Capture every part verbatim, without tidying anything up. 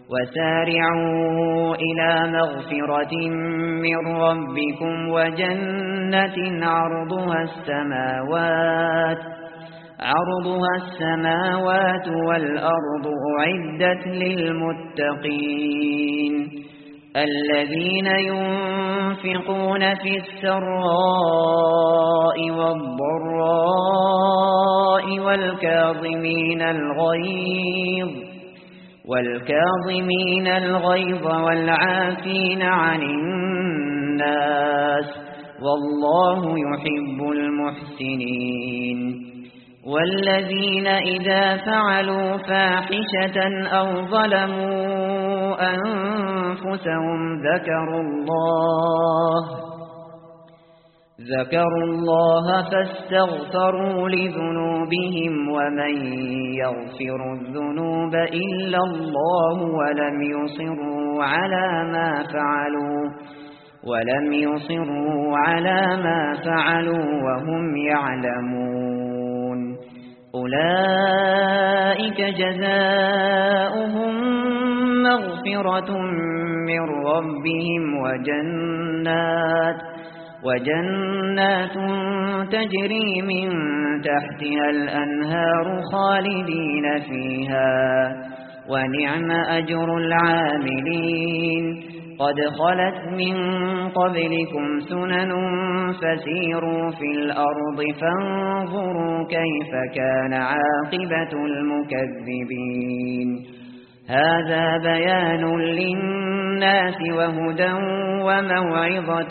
وسارعوا إلى مغفرة من ربكم وجنة عرضها السماوات عرضها السماوات والأرض أعدت للمتقين الذين ينفقون في السراء والضراء والكاظمين الغيظ والكاظمين الغيظ والعافين عن الناس والله يحب المحسنين والذين إذا فعلوا فاحشة أو ظلموا أنفسهم ذكروا الله ذكروا الله فاستغفروا لذنوبهم ومن يغفر الذنوب إلا الله ولم يصروا على ما فعلوا ولم يصروا على ما فعلوا وهم يعلمون أولئك جزاؤهم مغفرة من ربهم وجنات وجنات تجري من تحتها الأنهار خالدين فيها ونعم أجر العاملين قد خلت من قبلكم سنن فسيروا في الأرض فانظروا كيف كان عاقبة المكذبين هذا بيان للناس وهدى وموعظة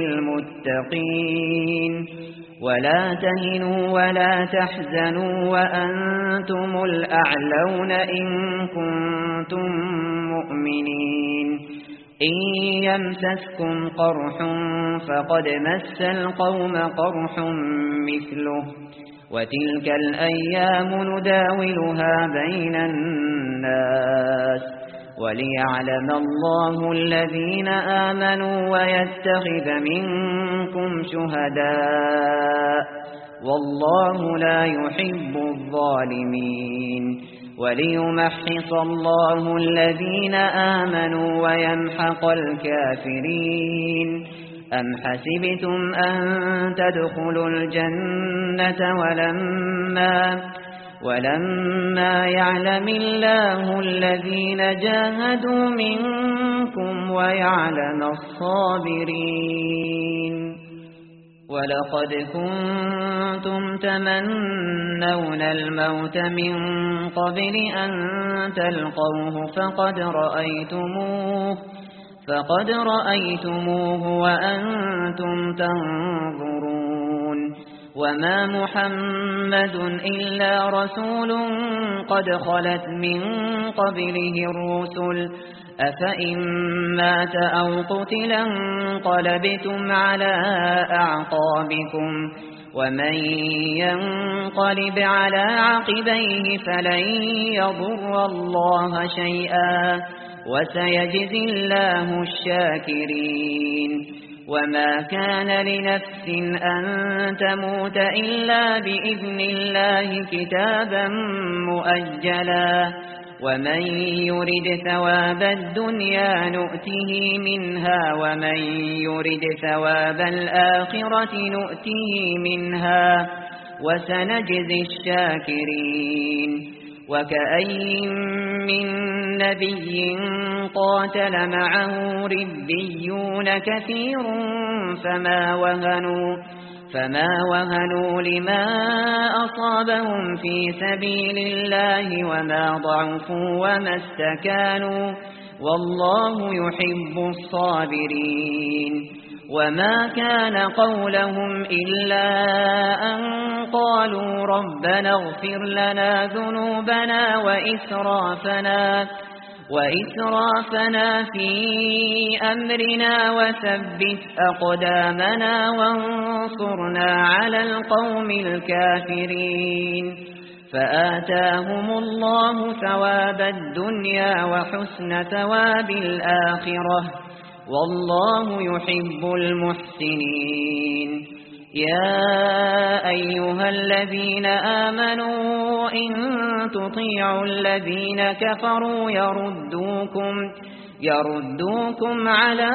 للمتقين ولا تهنوا ولا تحزنوا وأنتم الأعلون إن كنتم مؤمنين إن يمسسكم قرح فقد مس القوم قرح مثله وتلك الأيام نداولها بين الناس وليعلم الله الذين آمنوا ويتخذ منكم شهداء والله لا يحب الظالمين وليمحص الله الذين آمنوا ويمحق الكافرين أم حسبتم أن تدخلوا الجنة ولما ولما يعلم الله الذين جاهدوا منكم ويعلم الصابرين ولقد كنتم تمنون الموت من قبل أن تلقوه فقد رأيتموه فقد رأيتموه وأنتم تنظرون وما محمد إلا رسول قد خلت من قبله الرسل أفإن مات أو قتل انقلبتم على أعقابكم ومن ينقلب على عقبيه فلن يضر الله شيئا وسيجزي الله الشاكرين وما كان لنفس أن تموت إلا بإذن الله كتابا مؤجلا ومن يرد ثواب الدنيا نؤته منها ومن يرد ثواب الآخرة نؤته منها وسنجزي الشاكرين وكأي من نبي قاتل معه ربيون كثير فما وهنوا فما وهنوا لما أصابهم في سبيل الله وما ضعفوا وما استكانوا والله يحب الصابرين وما كان قولهم إلا أن قالوا ربنا اغفر لنا ذنوبنا وإسرافنا وإسرافنا في أمرنا وثبت أقدامنا وانصرنا على القوم الكافرين فآتاهم الله ثواب الدنيا وحسن ثواب الآخرة والله يحب المحسنين يا أيها الذين آمنوا إن تطيعوا الذين كفروا يردوكم يردوكم على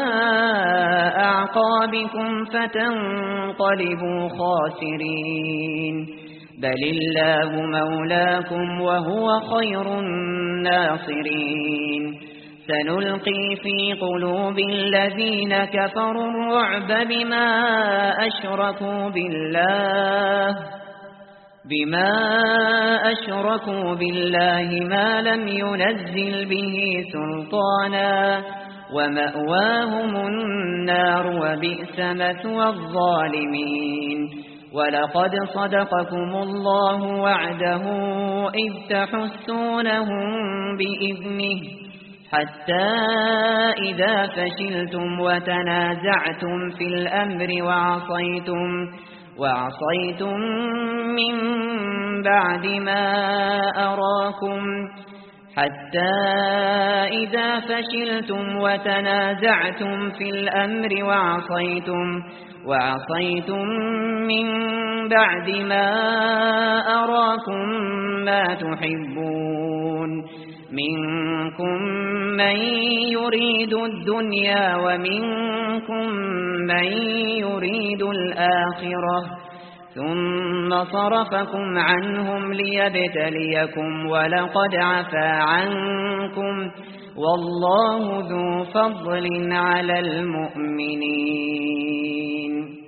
أعقابكم فتنقلبوا خاسرين بل الله مولاكم وهو خير الناصرين سنلقي في قلوب الذين كفروا الرعب بما أشركوا بالله بما أشركوا بالله ما لم ينزل به سلطانا ومأواهم النار وبئس مثوى الظالمين ولقد صدقكم الله وعده إذ تحسونهم بإذنه حتى إذا فشلتم وتنازعتم في الأمر وعصيتم وعصيتم من بعد ما أراكم حتى إذا فشلتم وتنازعتم في الأمر وعصيتم وعصيتم من بعد ما أراكم ما تحبون منكم من يريد الدنيا ومنكم من يريد الآخرة ثم صرفكم عنهم ليبتليكم ولقد عفا عنكم والله ذو فضل على المؤمنين.